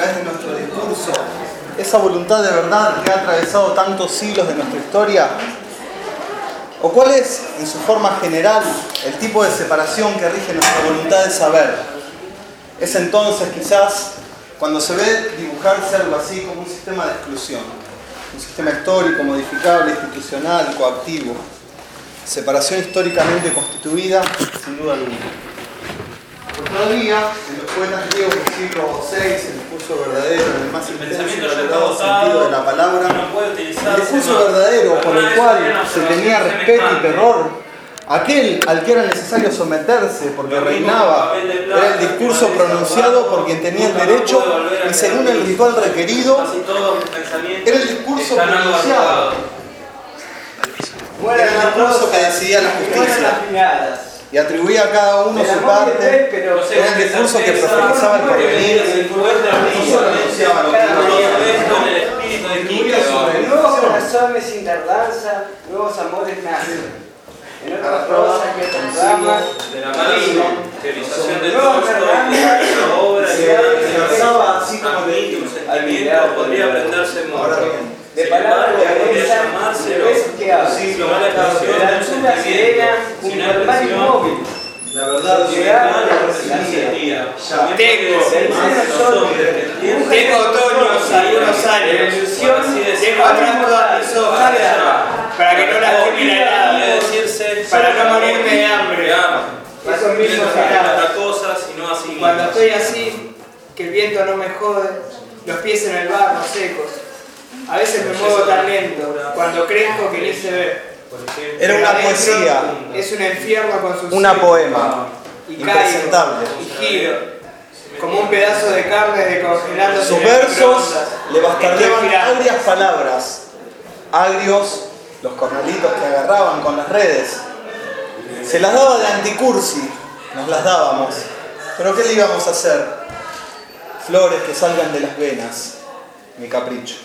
través de nuestro discurso esa voluntad de verdad que ha atravesado tantos siglos de nuestra historia? ¿O cuál es, en su forma general, el tipo de separación que rige nuestra voluntad de saber? Es entonces, quizás, cuando se ve dibujarse algo así como un sistema de exclusión, un sistema histórico, modificable, institucional, coactivo, separación históricamente constituida, sin duda alguna. Todavía, en los poetas griegos del siglo VI, el discurso verdadero, en el más intenso y valorado sentido de la palabra, el discurso verdadero por el cual se tenía respeto y terror, aquel al que era necesario someterse porque reinaba, era el discurso pronunciado por quien tenía el derecho y según el ritual requerido, era el discurso pronunciado. Era el discurso que decidía la justicia y atribuía a cada uno su parte. Era el discurso que profetizaba el porvenir, el discurso que pronunciaba lo que nuevos corazones sin tardanza, nuevos amores nacen. En otras prosas que proclaman de la mala teorización del texto, la obra se versaba así como el sentimiento podría aprenderse mucho. de palabras que besan, de besos que hablan, de la altura serena, un normal inmóvil. La verdad es tengo otoños algunos años, tengo atrás todas mis hojas para que no las termine nada, para no morirme de hambre. Eso mismo cuando estoy así, que el viento no me jode, los pies en el barro secos. A veces me muevo tan lento, cuando crezco que ni se ve. Era una poesía. Es un infierno con sus una poema. Y Impresentable. caigo, y giro, como un pedazo de carne descongelándose. Sus versos le bastardeaban agrias palabras. Agrios los cornalitos que agarraban con las redes. Se las daba de anticursi, nos las dábamos. Pero ¿qué le íbamos a hacer? Flores que salgan de las venas. Mi capricho.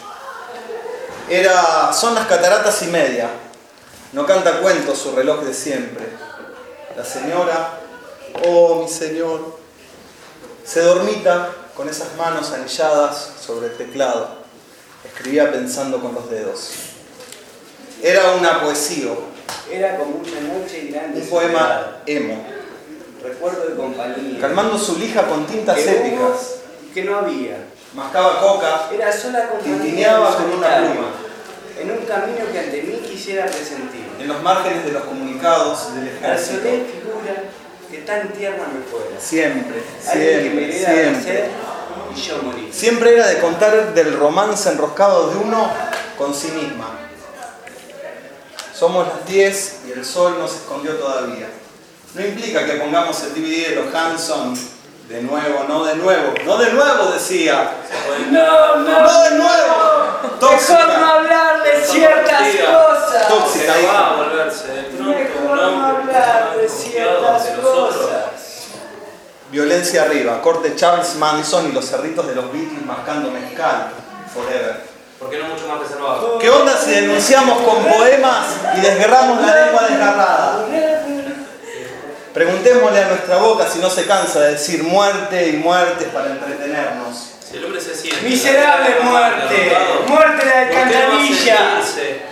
Son las cataratas y media. No canta cuentos su reloj de siempre. La señora, oh mi señor, se dormita con esas manos anilladas sobre el teclado. Escribía pensando con los dedos. Era una poesía. Era como una noche grande. Un poema emo. Recuerdo de compañía. Calmando su lija con tintas épicas. Que no había. Mascaba coca. Era sola compañía. Tintineaba con una pluma. En un camino que ante mí quisiera resentir. En los márgenes de los comunicados del La ejército. soledad figura que tan tierna me fuera. Siempre, Alguien que me diera siempre. nacer y yo morir. Siempre era de contar del romance enroscado de uno con sí misma. Somos las 10 y el sol no se escondió todavía. No implica que pongamos el DVD de los Hanson de nuevo, no de nuevo. No de nuevo, decía. No de nuevo. Tóxica. Mejor no hablar de ciertas cosas. Tóxica, va a volverse de pronto Mejor no hablar de ciertas cosas. Violencia arriba. Corte Charles Manson y los cerritos de los Beatles mascando mezcal. Forever. ¿Por qué no mucho más reservado? ¿Qué onda si denunciamos con poemas y desgarramos la lengua desgarrada? Preguntémosle a nuestra boca si no se cansa de decir muerte y muertes para entretenernos. Si el hombre se siente. Miserable muerte. Muerte de alcantarilla.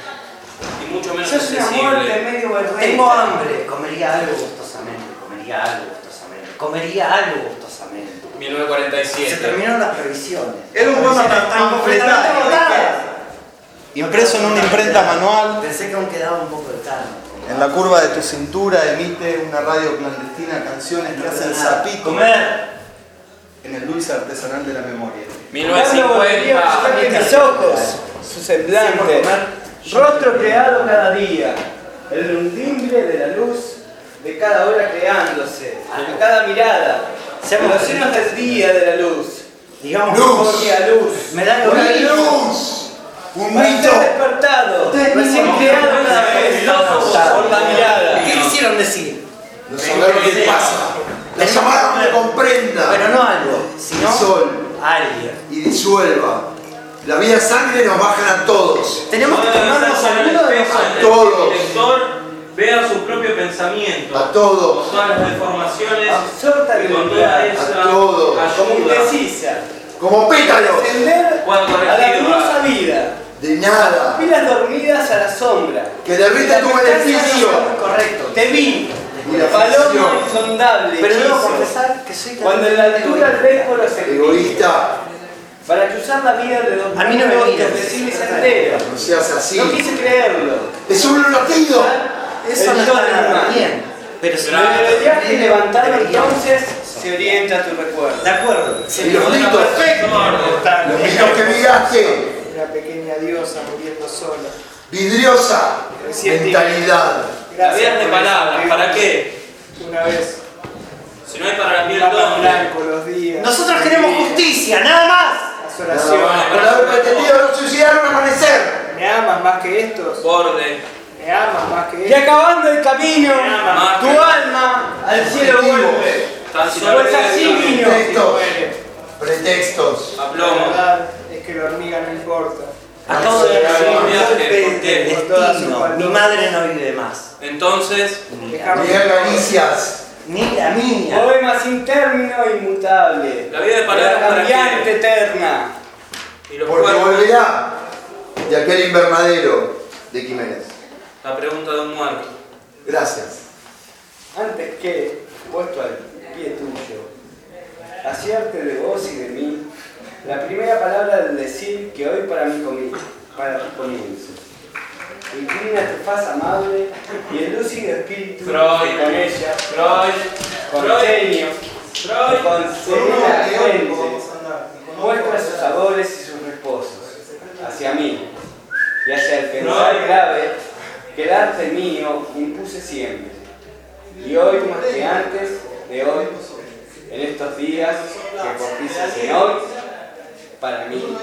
Y mucho menos Sos una muerte medio berreta. Tengo hambre, comería algo gustosamente, comería algo gustosamente, comería algo gustosamente. 1947. Se terminaron las previsiones. Era un poema completado, impreso en una imprenta manual. Pensé que aún quedaba un poco de carne. En la curva de tu cintura emite una radio clandestina canciones que hacen sapito Comer. en el dulce artesanal de la memoria. 1950. Mis ojos, su semblante, rostro creado cada día, el rundimbre de la luz de cada hora creándose, de cada mirada, los senos del día de la luz, digamos mejor que a luz, Me da lo ¡Una mismo. luz! ¡Un para mito! ser despertado, recién creado cada vez por la mirada. ¿Qué quisieron decir? No saber lo que pasa. La llamada me comprenda. Pero no algo, sino Sol alguien. y disuelva. La vida sangre nos bajan a todos. Tenemos que tomarnos alguno de nosotros. Todos. El lector vea su propio pensamiento. A todos. Con todas las deformaciones. Absorta y con virilidad. toda esa A todos. Como ayuda. indecisa, Como pétalos. Descender a la hermosa vida. De nada. Pilas dormidas a la sombra. Que derrite tu beneficio. Correcto. Te vi. Y la Paloma ficción. insondable. Pero debo hechizo. confesar que soy Cuando en la altura el vehículo se Egoísta. para cruzar la vida de los A mí no me mundos mires. te recibes entero. No seas así. No quise creerlo. Es un latido. Eso no El está don nada humano. bien. Pero si Pero el viaje y levantarlo deberíamos. entonces se orienta a tu recuerdo. De acuerdo. Y los mitos. Los mitos que miraste. Una pequeña diosa muriendo sola. Vidriosa. Mentalidad. La vida es de palabras, ¿para qué? Una vez. Si no hay para la piel, Papas ¿dónde? blanco los días. Nosotros queremos justicia, nada más. Las Nada más. oraciones. Por haber pretendido no suicidar un amanecer. ¿Me amas más que estos? Borde. ¿Me amas más que estos? Y acabando el camino, Más tu que- alma al cielo vuelve. Tan Si solo no es así, niño. Pretextos. Pretextos. a La plomo. verdad es que la hormiga no importa. Acabo de recibir un Viaje, golpe ¿por qué? del Por toda su destino. paloma. Mi madre no vive más. Entonces, Déjame. Miguel Galicias. Ni la mía. Poema sin término e inmutable. La vida de palabras La para cambiante qué? eterna. y los Porque cuerpos. volverá de aquel invernadero de Quimenes. La pregunta de un muerto. Gracias. Antes que, puesto al pie tuyo, acierte de vos y de mí, la primera palabra del decir que hoy para ti comienzo. Inclina tu faz amable y el lúcido espíritu Freud. que con ella, Freud. con Freud. genio, Freud. con serena gente, vamos a andar. muestra sus sabores y sus reposos hacia mí y hacia el pensar grave que el arte mío impuse siempre. Y hoy más que antes de hoy, en estos días que propicias en hoy, para mí,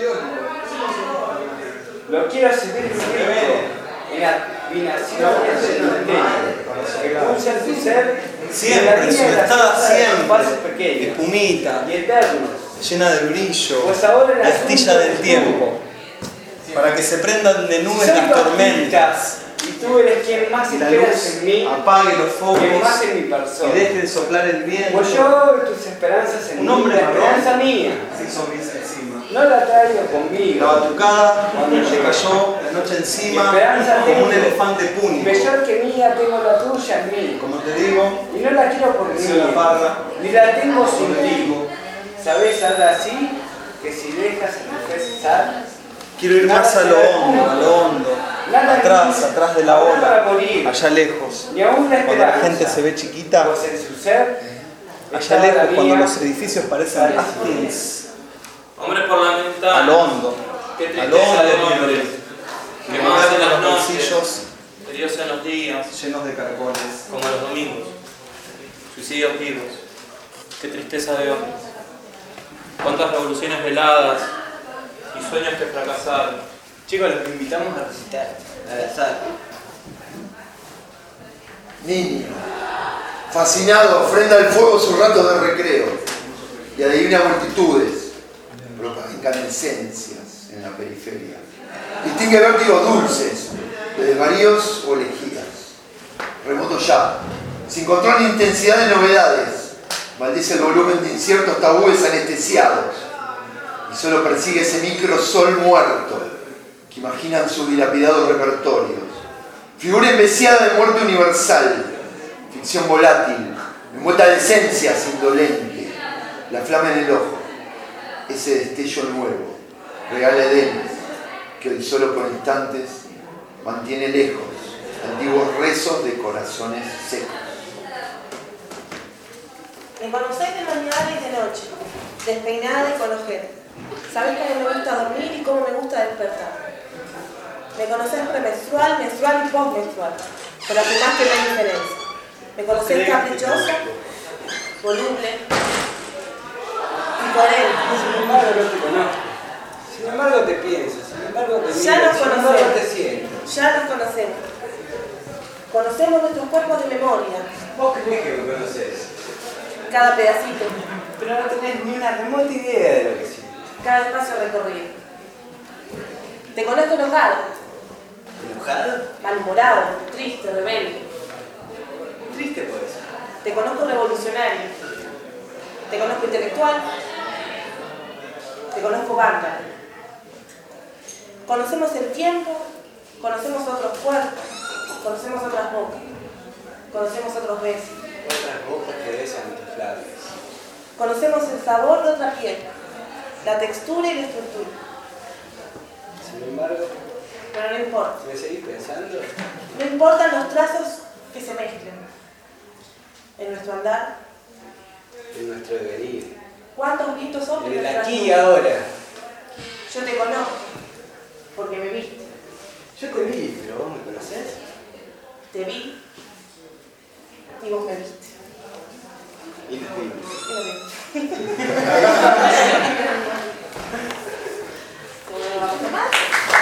lo quiero seguir viviendo en la adivinación que pulsa en tu ser Siempre, en su estado pasos siempre. pequeños Espumita, y eternos. llena de brillo, Pues ahora el la astilla asunto del es tiempo, para que se prendan de nubes Soy las tormentas y tú eres quien más y la esperas luz en mí, apague los focos quien más en mi y persona. deje de soplar el viento. Pues yo tus esperanzas en Un mí, hombre la esperanza mía, se hizo gris encima. no la traigo La conmigo. batucada le cayó la noche encima Mi esperanza como un tengo. elefante púnico. Mejor que mía tengo la tuya en mí, Como te digo, y no la quiero por dice mí, la parra, ni la tengo sin como te ti. digo, ¿Sabes algo así? Que si dejas el fe cesar, quiero ir más a lo hondo, atrás de la ola, allá lejos. ni aún la Cuando la esperanza, gente se ve chiquita, pues en su ser, allá estaba la lejos, cuando mía, los edificios parecen astins, Hombres por la a ventana. lo hondo, Qué a lo tristeza de hondo, hombres. que Quemados en las los noches. bolsillos Heridos en los días. llenos de caracoles. Como los domingos. Suicidios vivos. Qué tristeza de hombres. Cuántas revoluciones veladas y sueños que fracasaron. Chicos, los invitamos a recitar, al azar. Niño, fascinado, ofrenda al fuego su rato de recreo y adivina multitudes, propaga incandescencias en la periferia. Distingue vértigos dulces de desvaríos o elegías. Remoto ya, sin control ni intensidad de novedades, maldice el volumen de inciertos tabúes anestesiados y solo persigue ese micro sol muerto que imaginan sus dilapidados repertorios. Figura enveciada de muerte universal, ficción volátil, envuelta de esencias indolente, la flama en el ojo, ese destello nuevo, regala Edén, que hoy solo por instantes mantiene lejos antiguos rezos de corazones secos. Me conocéis de mañana y de noche, despeinada y con ojeras. Sabéis que a mí me gusta dormir y cómo me gusta despertar. Me conocéis premenstrual, menstrual y postmenstrual, pero afirmás que no hay diferencia. Me conocéis caprichosa, voluble y coherente. Sin embargo, no te conozco. Sin embargo, te pienso. Sin embargo, te Ya miro. nos Sin embargo, conocemos. te siento. Ya nos conocemos. Conocemos nuestros cuerpos de memoria, Vos creés que me conocés, cada pedacito, pero no tenés ni una remota idea de lo que siento. cada espacio recorrido. Te conozco enojado, ¿Enojado? malhumorado, triste, rebelde. Triste por eso. Te conozco revolucionario. Te conozco intelectual. conozco Banda. Conocemos el tiempo, conocemos otros cuerpos, conocemos otras bocas, conocemos otros besos. Otras bocas que besan tus labios. Conocemos el sabor de otra piel, la textura y la estructura. Sin embargo, Pero no importa. ¿me seguís pensando? No importan los trazos que se mezclen en nuestro andar. En nuestro devenir. ¿Cuántos vistos son? En el aquí y ahora. Yo te conozco, porque me viste. Yo te vi, pero vos me conocés. Te vi y vos me viste. Y nos vimos. Y me viste. ¿Vamos a más?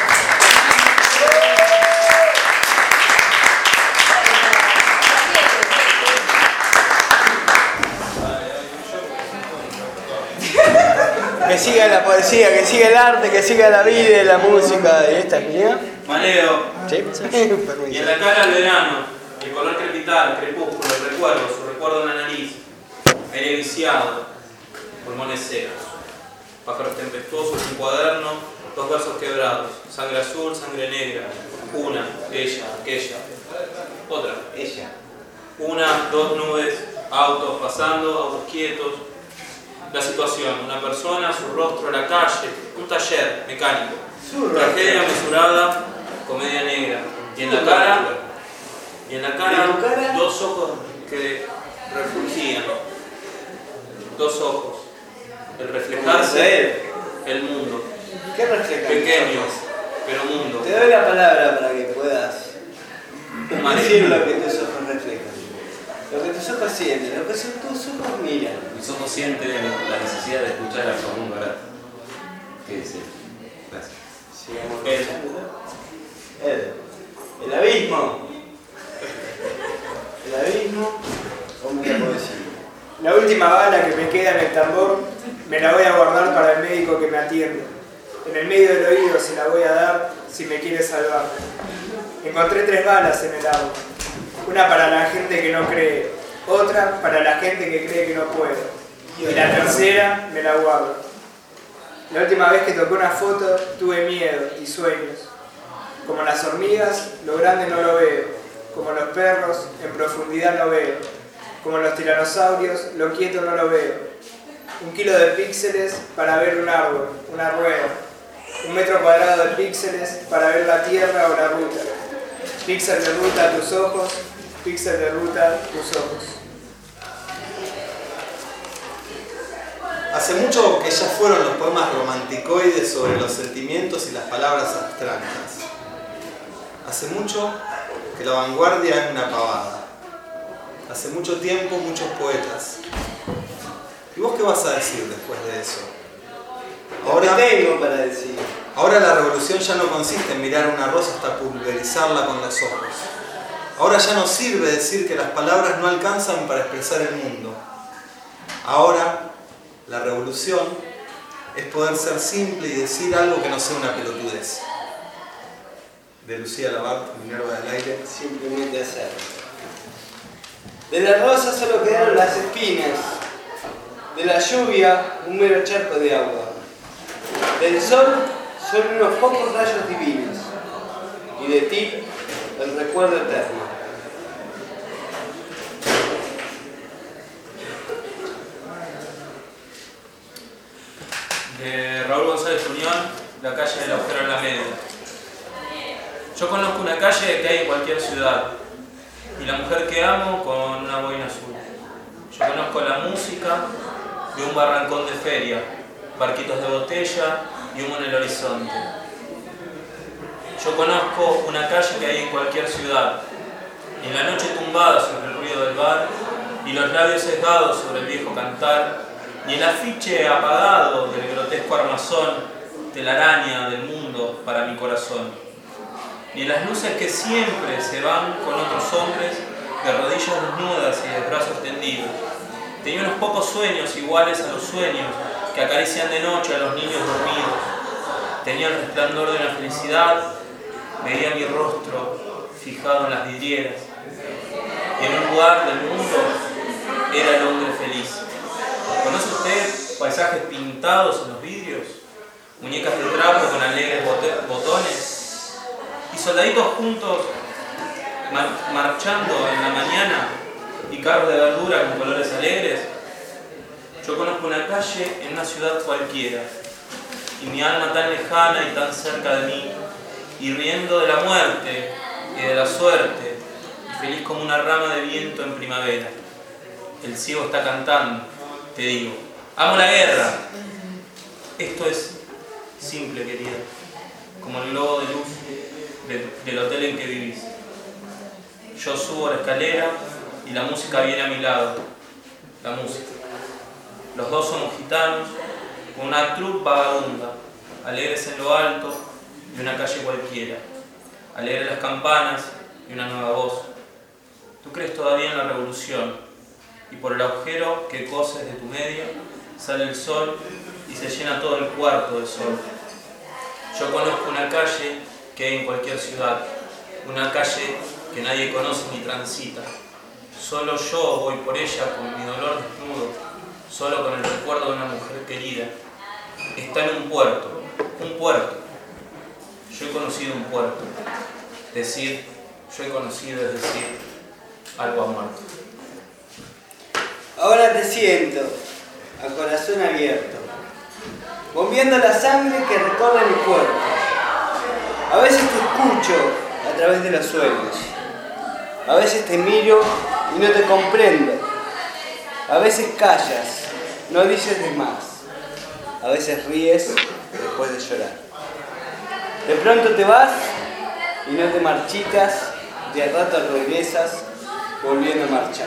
Que siga la poesía, que siga el arte, que siga la vida y la música. ¿Y esta es mía? Maleo. Sí, Y en la cara el verano, el color crepitar, crepúsculo, el recuerdo, su recuerdo en la nariz, aire viciado, pulmones secos, pájaros tempestuosos, un cuaderno, dos versos quebrados, sangre azul, sangre negra, una, ella, aquella, otra, Ella. una, dos nubes, autos pasando, autos quietos, la situación, una persona, su rostro, la calle, un taller mecánico, tragedia mesurada, comedia negra, y en la cara, dos ojos que refugían, dos ojos, el reflejarse, el mundo, ¿Qué refleja? pequeño, pero mundo, Te doy la palabra para que puedas decir lo que tus ojos reflejan. Lo que tus ojos sienten, lo que tus ojos miran. Mis ojos sienten la necesidad de escuchar a Ramón Barat. ¿Qué dice? Gracias. Sigamos escuchando. El abismo. El abismo, ¿cómo te puedo decir? La última bala que me queda en el tambor me la voy a guardar para el médico que me atiende. En el medio del oído se la voy a dar si me quiere salvar. Encontré 3 balas en el agua. Una para la gente que no cree, otra para la gente que cree que no puede. Y la tercera me la guardo. La última vez que toqué una foto tuve miedo y sueños. Como las hormigas, lo grande no lo veo. Como los perros, en profundidad no veo. Como los tiranosaurios, lo quieto no lo veo. 1 kilo de píxeles para ver un árbol, una rueda. 1 metro cuadrado de píxeles para ver la tierra o la ruta. Píxel de ruta tus ojos, píxel de ruta tus ojos. Hace mucho que ya fueron los poemas romanticoides sobre los sentimientos y las palabras abstractas. Hace mucho que la vanguardia es una pavada. Hace mucho tiempo muchos poetas. ¿Y vos qué vas a decir después de eso? Ahora tengo para decir. Ahora la revolución ya no consiste en mirar una rosa hasta pulverizarla con los ojos. Ahora ya no sirve decir que las palabras no alcanzan para expresar el mundo. Ahora la revolución es poder ser simple y decir algo que no sea una pelotudez. De Lucía Labart, Minerva del Aire. Simplemente hacerlo. De la rosa solo quedaron las espinas. De la lluvia, un mero charco de agua. Del sol, solo unos pocos rayos divinos. Y de ti, el recuerdo eterno. De Raúl González Unión, la calle del agujero en la media. Yo conozco una calle que hay en cualquier ciudad, y la mujer que amo con una boina azul. Yo conozco la música de un barrancón de feria, barquitos de botella y humo en el horizonte. Yo conozco una calle que hay en cualquier ciudad, y en la noche tumbada sobre el ruido del bar, y los labios sesgados sobre el viejo cantar, y el afiche apagado del grotesco armazón, telaraña del mundo para mi corazón. Ni las luces que siempre se van con otros hombres de rodillas desnudas y de brazos tendidos. Tenía unos pocos sueños iguales a los sueños que acarician de noche a los niños dormidos. Tenía el resplandor de una felicidad, veía mi rostro fijado en las vidrieras. Y en un lugar del mundo era el hombre feliz. ¿Conoce usted paisajes pintados en los vidrios? muñecas de trapo con alegres botones y soldaditos juntos marchando en la mañana y carros de verdura con colores alegres. Yo conozco una calle en una ciudad cualquiera y mi alma tan lejana y tan cerca de mí y riendo de la muerte y de la suerte y feliz como una rama de viento en primavera. El ciego está cantando, te digo, amo la guerra. Esto es simple, querida, como el globo de luz del hotel en que vivís. Yo subo la escalera y la música viene a mi lado. La música. Los dos somos gitanos, con una troupe vagabunda, alegres en lo alto de una calle cualquiera, alegres las campanas y una nueva voz. Tú crees todavía en la revolución y por el agujero que coses de tu media sale el sol y se llena todo el cuarto de sol. Yo conozco una calle que hay en cualquier ciudad, una calle que nadie conoce ni transita. Solo yo voy por ella con mi dolor desnudo, solo con el recuerdo de una mujer querida. Está en un puerto, un puerto. Yo he conocido un puerto. Decir, yo he conocido es decir, algo ha muerto. Ahora te siento, a corazón abierto, bombeando la sangre que recorre mi cuerpo. A veces te escucho a través de los sueños. A veces te miro y no te comprendo. A veces callas, no dices de más. A veces ríes después de llorar. De pronto te vas y no te marchitas, de a rato regresas volviendo a marchar.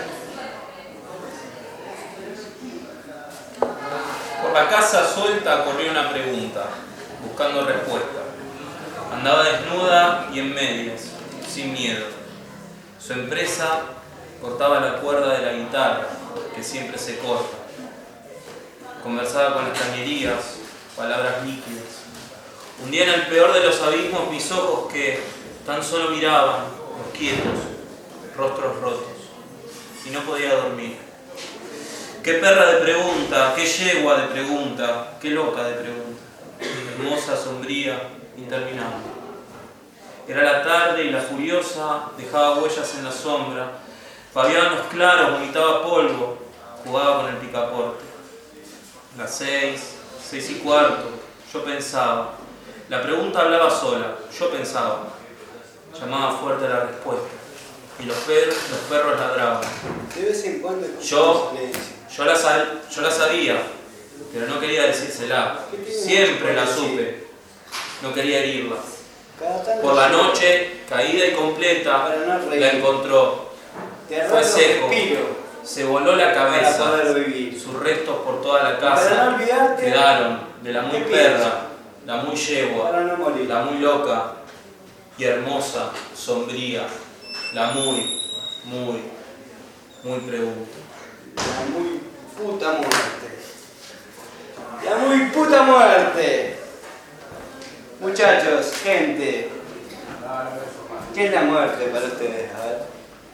Por la casa suelta corrió una pregunta, buscando respuesta. Andaba desnuda y en medias, sin miedo. Su empresa cortaba la cuerda de la guitarra, que siempre se corta. Conversaba con las cañerías, palabras líquidas. Un día en el peor de los abismos mis ojos que tan solo miraban, los quietos, rostros rotos, y no podía dormir. Qué perra de pregunta, qué yegua de pregunta, qué loca de pregunta. Hermosa, sombría, interminable. Era la tarde y la furiosa dejaba huellas en la sombra, babeaban los claros, vomitaba polvo, jugaba con el picaporte. Las 6:15, yo pensaba. La pregunta hablaba sola, yo pensaba. Llamaba fuerte la respuesta. Y los perros ladraban. De vez en cuando yo la sabía, pero no quería decírsela. Siempre la supe. No quería herirla. Por la noche, caída y completa, la encontró. Fue seco. Se voló la cabeza. Sus restos por toda la casa quedaron de la muy perra, la muy yegua, la muy loca y hermosa, sombría, la muy pregunta. La muy puta muerte. La muy puta muerte. Muchachos, gente, ¿qué es la muerte para ustedes? A ver.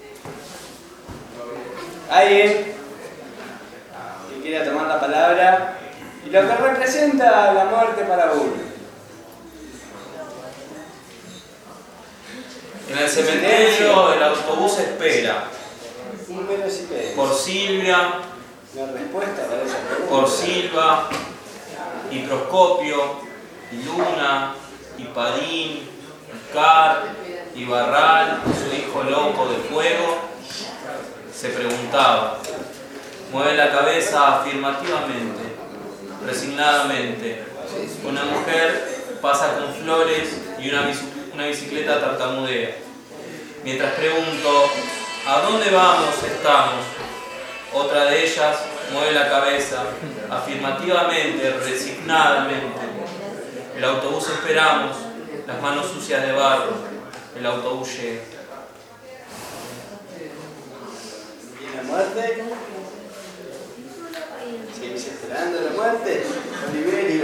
¿Alguien que quiera tomar la palabra? Y lo que representa la muerte para uno. En el cementerio el autobús espera. Por Silvia, por Silva, y Proscopio, y Luna, y Padín, y Car, y Barral, su hijo loco de fuego, se preguntaba. Mueve la cabeza afirmativamente, resignadamente. Una mujer pasa con flores y una bicicleta tartamudea. Mientras pregunto, ¿a dónde vamos? Estamos. Otra de ellas mueve la cabeza afirmativamente, resignadamente. El autobús esperamos, las manos sucias de barro. El autobús llega. ¿Y la muerte? ¿Sigues esperando la muerte? Oliverio.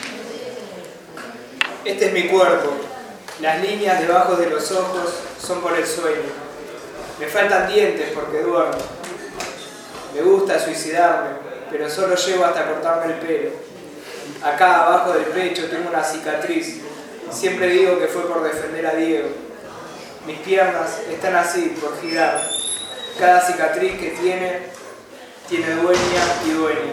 Este es mi cuerpo. Las líneas debajo de los ojos son por el sueño. Me faltan dientes porque duermo. Me gusta suicidarme, pero solo llego hasta cortarme el pelo. Acá abajo del pecho tengo una cicatriz. Siempre digo que fue por defender a Diego. Mis piernas están así, por girar. Cada cicatriz que tiene dueña y dueño.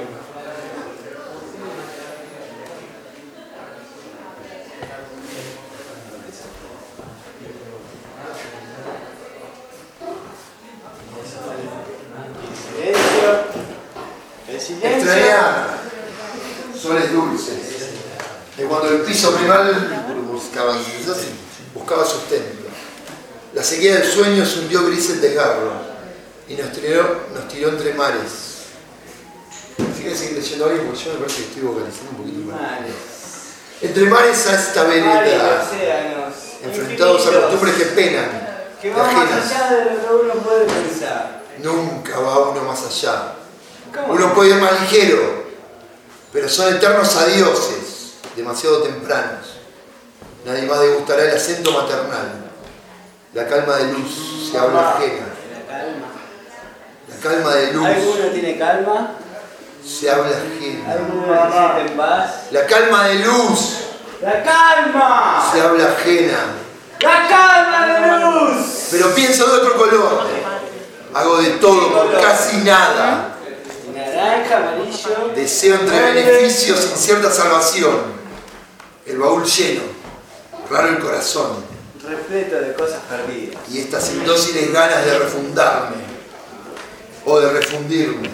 Extrañar soles dulces, de cuando el piso primal buscaba sustento. La sequía del sueño se hundió gris el desgarro y nos tiró entre mares. Si quieres seguir leyendo algo, porque yo me parece que estoy vocalizando un poquito más. Entre mares a esta vereda, enfrentados a costumbres que penan, que va más allá de lo que uno puede pensar. Nunca va uno más allá. Uno puede ir más ligero, pero son eternos adioses, demasiado tempranos. Nadie más degustará el acento maternal. La calma de luz se habla ajena. La calma de luz. ¿Alguno tiene calma? Se habla ajena. ¿Alguno se siente en paz? La calma de luz. ¡La calma! Se habla ajena. ¡La calma de luz! Pero pienso de otro color. Hago de todo por casi nada. Naranja, amarillo. Deseo entre beneficios incierta salvación. El baúl lleno. Raro el corazón. Repleto de cosas perdidas. Y estas indóciles ganas de refundarme. O de refundirme.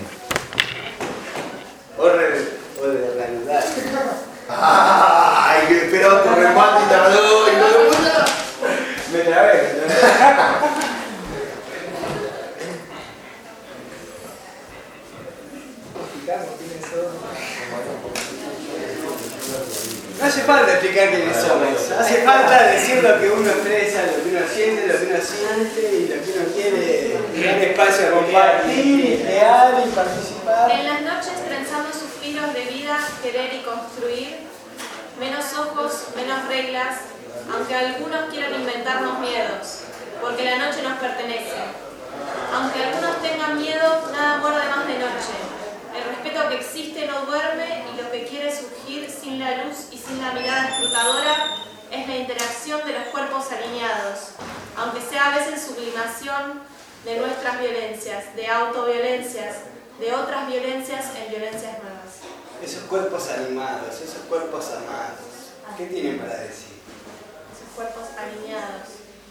O de reanudar. ¡Ay! Que esperaba otro remate y tardó. Me trabé. No hace falta explicar quiénes somos. Hace falta decir lo que uno expresa, lo que uno siente, lo que uno siente y lo que uno quiere. Un espacio a compartir, crear y participar. En las noches trenzamos suspiros de vida, querer y construir. Menos ojos, menos reglas, aunque algunos quieran inventarnos miedos, porque la noche nos pertenece. Aunque algunos tengan miedo, nada muerde más de noche. El respeto que existe no duerme y lo que quiere surgir sin la luz y sin la mirada escrutadora es la interacción de los cuerpos alineados, aunque sea a veces sublimación de nuestras violencias, de autoviolencias, de otras violencias en violencias nuevas. Esos cuerpos animados, esos cuerpos amados, ¿qué tienen para decir? Esos cuerpos alineados.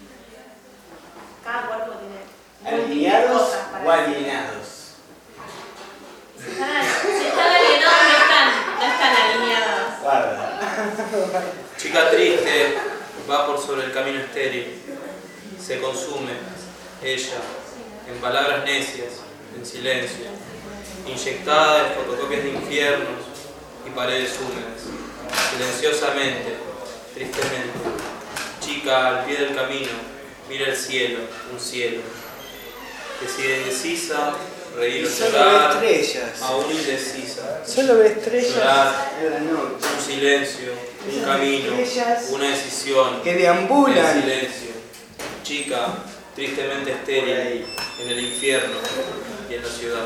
Cada cuerpo tiene ¿alineados cosas para o alienados? Si están alienados, no están alineados. Guarda. Chica triste, va por sobre el camino estéril. Se consume, ella, en palabras necias, en silencio, inyectada en fotocopias de infiernos y paredes húmedas. Silenciosamente, tristemente, chica al pie del camino, mira el cielo, un cielo, que sigue indecisa, reír o llorar, aún indecisa. Solo ve estrellas llorar, en la noche. un silencio, un camino, una decisión, que deambulan. en silencio. Chica, tristemente estéril, en el infierno y en la ciudad.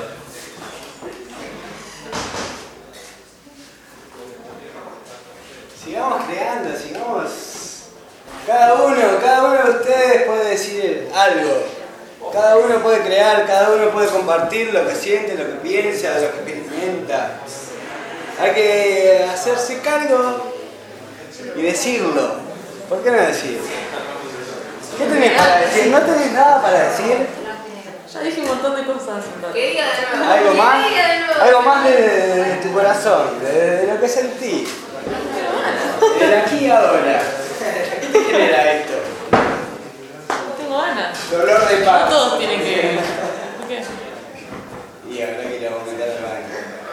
Sigamos creando, sigamos. Cada uno de ustedes puede decir algo. Cada uno puede crear, cada uno puede compartir lo que siente, lo que piensa, lo que experimenta. Hay que hacerse cargo y decirlo. ¿Por qué no decirlo? ¿Qué tenés para decir? ¿No tenés nada para decir? Ya dije un montón de cosas. Que diga de nuevo. ¿Algo más? Que diga de nuevo. Algo más de tu corazón, de lo que sentís. De aquí y ahora. ¿Qué te genera esto? No tengo ganas. Dolor de paz. No todos tienen que... ¿Por qué? Y ahora que le vamos a meter al baño.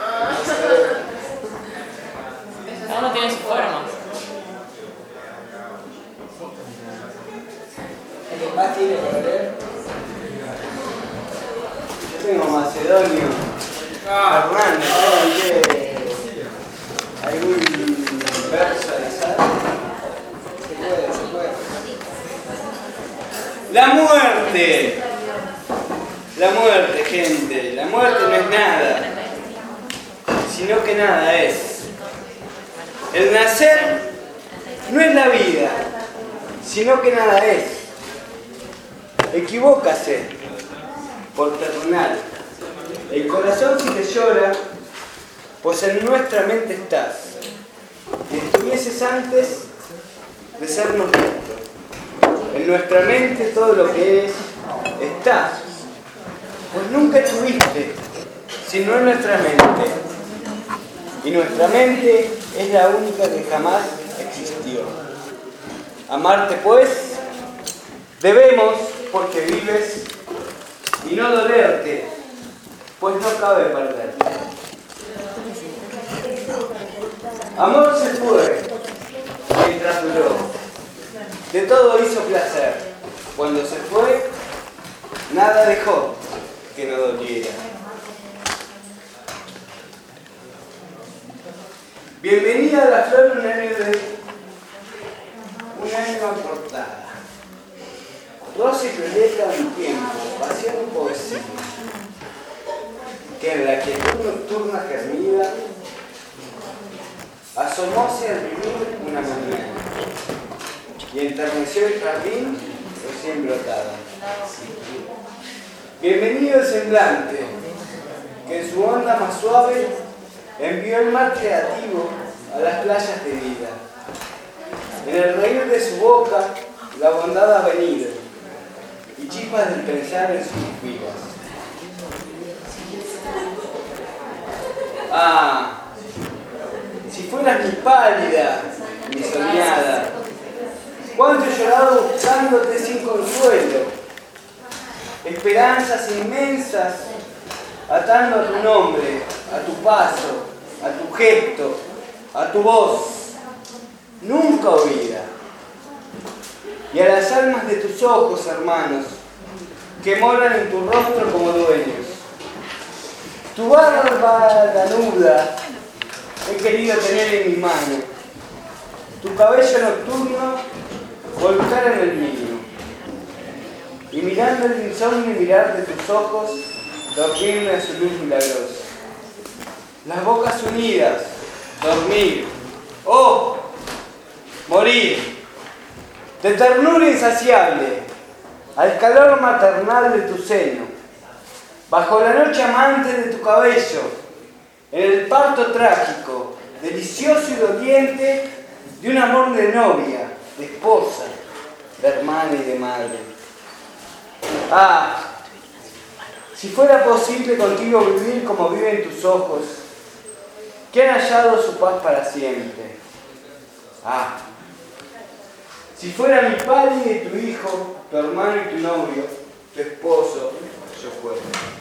Cada uno tiene sus formas. ¿Alguien más tiene para leer? Yo tengo Macedonio. Fernando, ¿algún verso al azar? Se puede. La muerte. La muerte, gente. La muerte no es nada, sino que nada es. El nacer no es la vida, sino que nada es. Equivócase por terrenal. El corazón si te llora, pues en nuestra mente estás. Y estuvieses antes de sernos visto. En nuestra mente todo lo que eres está, pues nunca estuviste, sino en nuestra mente. Y nuestra mente es la única que jamás existió. Amarte pues, debemos porque vives, y no dolerte, pues no cabe perderte. Amor se fue mientras duró, de todo hizo placer. Cuando se fue, nada dejó que no doliera. Bienvenida a la flor, un ánima cortada. Rosa y violeta a un tiempo, pasión y poesía, que en la quietud nocturna germida asomóse al vivir una mañana y enterneció el jardín recién brotada. Bienvenido el semblante, que en su onda más suave envió el mar creativo a las playas de vida. En el reír de su boca, la bondad ha venido, y chispas del pensar en sus pupilas. Ah, si fueras mi pálida, mi soñada, cuánto he llorado buscándote sin consuelo, esperanzas inmensas atando a tu nombre, a tu paso, a tu gesto, a tu voz, nunca oída. Y a las almas de tus ojos, hermanos, que moran en tu rostro como dueños. Tu barba lanuda he querido tener en mi mano, tu cabello nocturno volcar en el mío, y mirando el insomnio mirar de tus ojos, dormirme a su luz milagrosa. Las bocas unidas, dormir, oh, morir, de ternura insaciable, al calor maternal de tu seno, bajo la noche amante de tu cabello, en el parto trágico, delicioso y doliente de un amor de novia, de esposa, de hermana y de madre. Ah, si fuera posible contigo vivir como viven tus ojos, que han hallado su paz para siempre. Ah, si fuera mi padre y tu hijo, tu hermano y tu novio, tu esposo, yo fuera.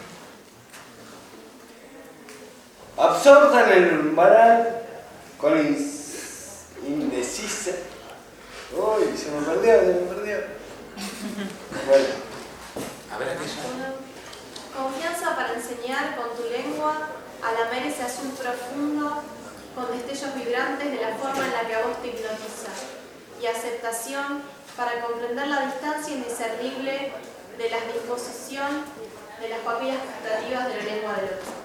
Absorta en el umbral, con indecisa. Uy, se me perdió. Bueno. A ver aquello. Confianza para enseñar con tu lengua a lamer ese azul profundo con destellos vibrantes de la forma en la que a vos te hipnotiza. Y aceptación para comprender la distancia indiscernible de la disposición de las papillas gustativas de la lengua del otro.